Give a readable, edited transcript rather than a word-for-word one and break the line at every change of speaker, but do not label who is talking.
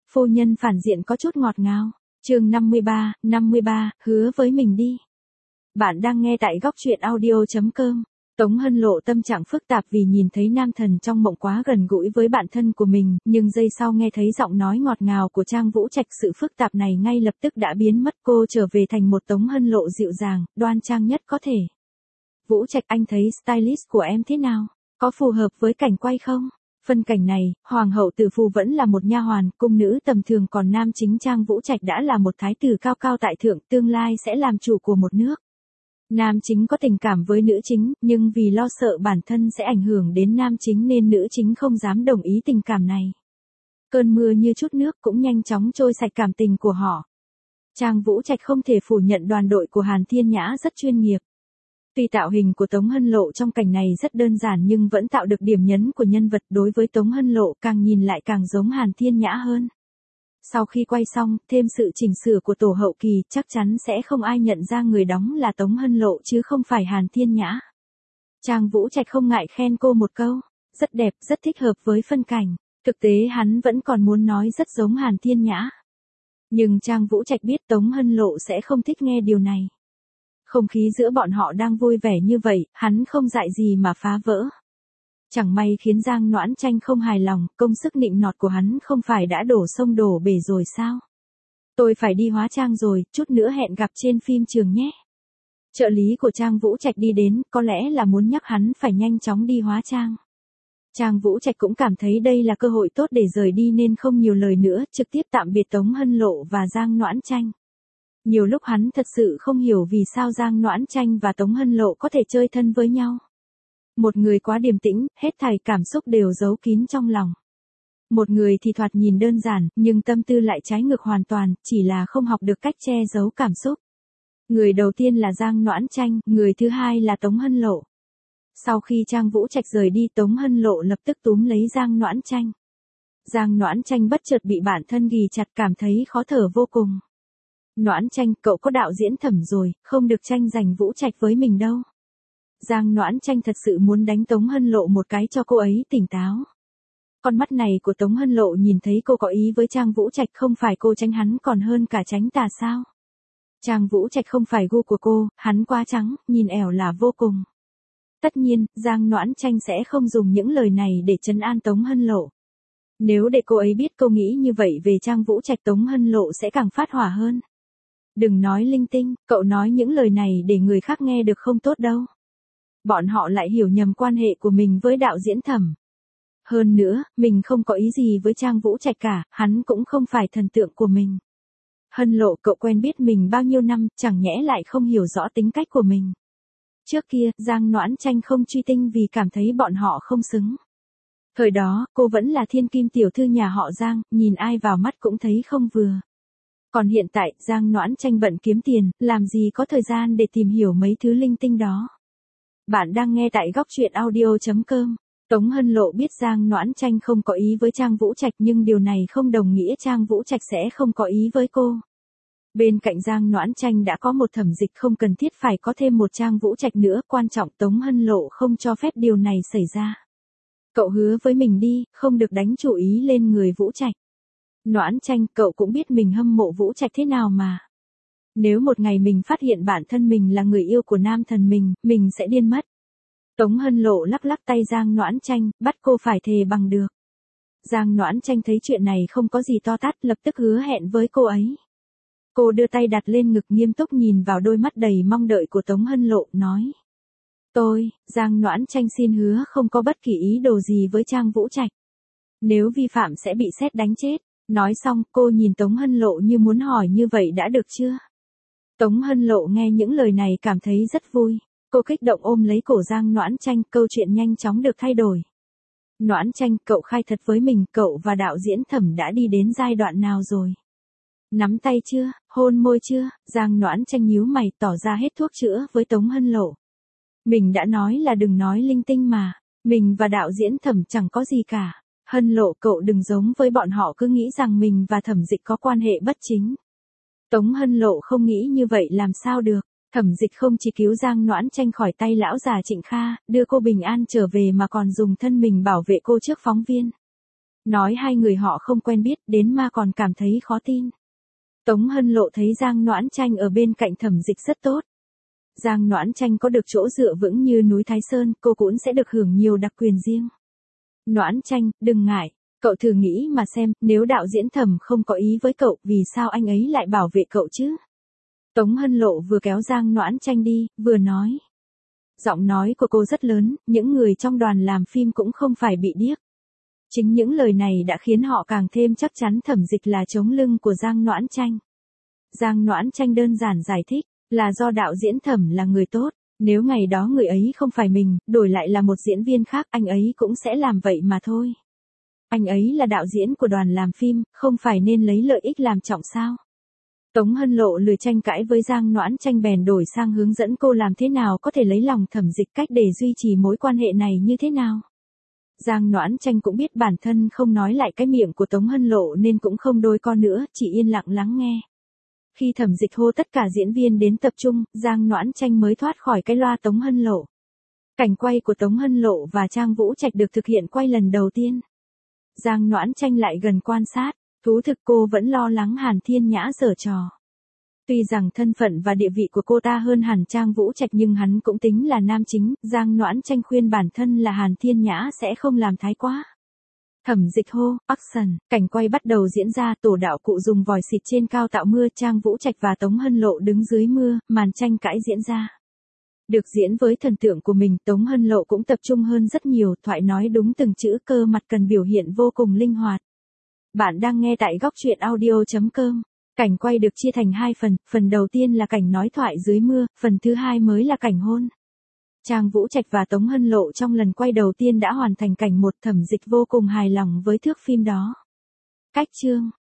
phu nhân phản diện có chút ngọt ngào. Chương 53, hứa với mình đi. Bạn đang nghe tại góc truyện audio.com. Tống Hân Lộ tâm trạng phức tạp vì nhìn thấy nam thần trong mộng quá gần gũi với bạn thân của mình, nhưng giây sau nghe thấy giọng nói ngọt ngào của Trang Vũ Trạch, sự phức tạp này ngay lập tức đã biến mất, cô trở về thành một Tống Hân Lộ dịu dàng, đoan trang nhất có thể. Vũ Trạch, anh thấy stylist của em thế nào? Có phù hợp với cảnh quay không? Phân cảnh này, Hoàng hậu Tử Phù vẫn là một nha hoàn, cung nữ tầm thường, còn nam chính Trang Vũ Trạch đã là một thái tử cao cao tại thượng, tương lai sẽ làm chủ của một nước. Nam chính có tình cảm với nữ chính, nhưng vì lo sợ bản thân sẽ ảnh hưởng đến nam chính nên nữ chính không dám đồng ý tình cảm này. Cơn mưa như chút nước cũng nhanh chóng trôi sạch cảm tình của họ. Trang Vũ Trạch không thể phủ nhận đoàn đội của Hàn Thiên Nhã rất chuyên nghiệp. Tuy tạo hình của Tống Hân Lộ trong cảnh này rất đơn giản nhưng vẫn tạo được điểm nhấn của nhân vật. Đối với Tống Hân Lộ, càng nhìn lại càng giống Hàn Thiên Nhã hơn. Sau khi quay xong, thêm sự chỉnh sửa của tổ hậu kỳ, chắc chắn sẽ không ai nhận ra người đóng là Tống Hân Lộ chứ không phải Hàn Thiên Nhã. Trang Vũ Trạch không ngại khen cô một câu, rất đẹp, rất thích hợp với phân cảnh. Thực tế hắn vẫn còn muốn nói rất giống Hàn Thiên Nhã. Nhưng Trang Vũ Trạch biết Tống Hân Lộ sẽ không thích nghe điều này. Không khí giữa bọn họ đang vui vẻ như vậy, hắn không dại gì mà phá vỡ. Chẳng may khiến Giang Noãn Tranh không hài lòng, công sức nịnh nọt của hắn không phải đã đổ sông đổ bể rồi sao? Tôi phải đi hóa trang rồi, chút nữa hẹn gặp trên phim trường nhé. Trợ lý của Trang Vũ Trạch đi đến, có lẽ là muốn nhắc hắn phải nhanh chóng đi hóa trang. Trang Vũ Trạch cũng cảm thấy đây là cơ hội tốt để rời đi nên không nhiều lời nữa, trực tiếp tạm biệt Tống Hân Lộ và Giang Noãn Tranh. Nhiều lúc hắn thật sự không hiểu vì sao Giang Noãn Tranh và Tống Hân Lộ có thể chơi thân với nhau. Một người quá điềm tĩnh, hết thảy cảm xúc đều giấu kín trong lòng. Một người thì thoạt nhìn đơn giản, nhưng tâm tư lại trái ngược hoàn toàn, chỉ là không học được cách che giấu cảm xúc. Người đầu tiên là Giang Noãn Tranh, người thứ hai là Tống Hân Lộ. Sau khi Trang Vũ Trạch rời đi, Tống Hân Lộ lập tức túm lấy Giang Noãn Tranh. Giang Noãn Tranh bất chợt bị bản thân ghì chặt, cảm thấy khó thở vô cùng. Noãn Tranh, cậu có đạo diễn Thẩm rồi, không được tranh giành Vũ Trạch với mình đâu. Giang Noãn Tranh thật sự muốn đánh Tống Hân Lộ một cái cho cô ấy tỉnh táo. Con mắt này của Tống Hân Lộ nhìn thấy cô có ý với Trang Vũ Trạch, không phải cô tránh hắn còn hơn cả tránh tà sao? Trang Vũ Trạch không phải gu của cô, hắn quá trắng, nhìn ẻo là vô cùng. Tất nhiên, Giang Noãn Tranh sẽ không dùng những lời này để trấn an Tống Hân Lộ. Nếu để cô ấy biết cô nghĩ như vậy về Trang Vũ Trạch, Tống Hân Lộ sẽ càng phát hỏa hơn. Đừng nói linh tinh, cậu nói những lời này để người khác nghe được không tốt đâu. Bọn họ lại hiểu nhầm quan hệ của mình với đạo diễn Thẩm. Hơn nữa, mình không có ý gì với Trang Vũ Trạch cả, hắn cũng không phải thần tượng của mình. Hân Lộ, cậu quen biết mình bao nhiêu năm, chẳng nhẽ lại không hiểu rõ tính cách của mình. Trước kia, Giang Noãn Tranh không truy tinh vì cảm thấy bọn họ không xứng. Thời đó, cô vẫn là thiên kim tiểu thư nhà họ Giang, nhìn ai vào mắt cũng thấy không vừa. Còn hiện tại, Giang Noãn Tranh bận kiếm tiền, làm gì có thời gian để tìm hiểu mấy thứ linh tinh đó. Bạn đang nghe tại góc truyện audio.com. Tống Hân Lộ biết Giang Noãn Tranh không có ý với Trang Vũ Trạch, nhưng điều này không đồng nghĩa Trang Vũ Trạch sẽ không có ý với cô. Bên cạnh Giang Noãn Tranh đã có một Thẩm Dịch, không cần thiết phải có thêm một Trang Vũ Trạch nữa, quan trọng Tống Hân Lộ không cho phép điều này xảy ra. Cậu hứa với mình đi, không được đánh chủ ý lên người Vũ Trạch. Noãn Tranh, cậu cũng biết mình hâm mộ Vũ Trạch thế nào mà. Nếu một ngày mình phát hiện bản thân mình là người yêu của nam thần mình sẽ điên mất. Tống Hân Lộ lắc lắc tay Giang Noãn Tranh, bắt cô phải thề bằng được. Giang Noãn Tranh thấy chuyện này không có gì to tát, lập tức hứa hẹn với cô ấy. Cô đưa tay đặt lên ngực, nghiêm túc nhìn vào đôi mắt đầy mong đợi của Tống Hân Lộ, nói. Giang Noãn Tranh xin hứa không có bất kỳ ý đồ gì với Trang Vũ Trạch. Nếu vi phạm sẽ bị sét đánh chết. Nói xong, cô nhìn Tống Hân Lộ như muốn hỏi như vậy đã được chưa? Tống Hân Lộ nghe những lời này cảm thấy rất vui. Cô kích động ôm lấy cổ Giang Noãn Tranh, câu chuyện nhanh chóng được thay đổi. Noãn Tranh, cậu khai thật với mình, cậu và đạo diễn Thẩm đã đi đến giai đoạn nào rồi? Nắm tay chưa, hôn môi chưa? Giang Noãn Tranh nhíu mày, tỏ ra hết thuốc chữa với Tống Hân Lộ. Mình đã nói là đừng nói linh tinh mà, mình và đạo diễn Thẩm chẳng có gì cả. Hân Lộ, cậu đừng giống với bọn họ cứ nghĩ rằng mình và Thẩm Dịch có quan hệ bất chính. Tống Hân Lộ không nghĩ như vậy làm sao được. Thẩm Dịch không chỉ cứu Giang Noãn Tranh khỏi tay lão già Trịnh Kha, đưa cô bình an trở về mà còn dùng thân mình bảo vệ cô trước phóng viên. Nói hai người họ không quen biết, đến ma còn cảm thấy khó tin. Tống Hân Lộ thấy Giang Noãn Tranh ở bên cạnh Thẩm Dịch rất tốt. Giang Noãn Tranh có được chỗ dựa vững như núi Thái Sơn, cô cũng sẽ được hưởng nhiều đặc quyền riêng. Noãn Tranh, đừng ngại, cậu thử nghĩ mà xem, nếu đạo diễn Thẩm không có ý với cậu, vì sao anh ấy lại bảo vệ cậu chứ? Tống Hân Lộ vừa kéo Giang Noãn Tranh đi, vừa nói. Giọng nói của cô rất lớn, những người trong đoàn làm phim cũng không phải bị điếc. Chính những lời này đã khiến họ càng thêm chắc chắn Thẩm Dịch là chống lưng của Giang Noãn Tranh. Giang Noãn Tranh đơn giản giải thích, là do đạo diễn Thẩm là người tốt, nếu ngày đó người ấy không phải mình, đổi lại là một diễn viên khác, anh ấy cũng sẽ làm vậy mà thôi. Anh ấy là đạo diễn của đoàn làm phim, không phải nên lấy lợi ích làm trọng sao? Tống Hân Lộ lười tranh cãi với Giang Noãn Tranh, bèn đổi sang hướng dẫn cô làm thế nào có thể lấy lòng Thẩm Dịch, cách để duy trì mối quan hệ này như thế nào. Giang Noãn Tranh cũng biết bản thân không nói lại cái miệng của Tống Hân Lộ nên cũng không đôi co nữa, chỉ yên lặng lắng nghe. Khi Thẩm Dịch hô tất cả diễn viên đến tập trung, Giang Noãn Tranh mới thoát khỏi cái loa Tống Hân Lộ. Cảnh quay của Tống Hân Lộ và Trang Vũ Trạch được thực hiện quay lần đầu tiên. Giang Noãn Tranh lại gần quan sát, thú thực cô vẫn lo lắng Hàn Thiên Nhã giở trò. Tuy rằng thân phận và địa vị của cô ta hơn hẳn Trang Vũ Trạch nhưng hắn cũng tính là nam chính, Giang Noãn Tranh khuyên bản thân là Hàn Thiên Nhã sẽ không làm thái quá. Thẩm Dịch hô, action, cảnh quay bắt đầu diễn ra, tổ đạo cụ dùng vòi xịt trên cao tạo mưa, Trang Vũ Trạch và Tống Hân Lộ đứng dưới mưa, màn tranh cãi diễn ra. Được diễn với thần tượng của mình, Tống Hân Lộ cũng tập trung hơn rất nhiều, thoại nói đúng từng chữ, cơ mặt cần biểu hiện vô cùng linh hoạt. Bạn đang nghe tại góc truyện audio.com. Cảnh quay được chia thành hai phần, phần đầu tiên là cảnh nói thoại dưới mưa, phần thứ hai mới là cảnh hôn. Trang Vũ Trạch và Tống Hân Lộ trong lần quay đầu tiên đã hoàn thành cảnh một, Thẩm Dịch vô cùng hài lòng với thước phim đó. Cách chương,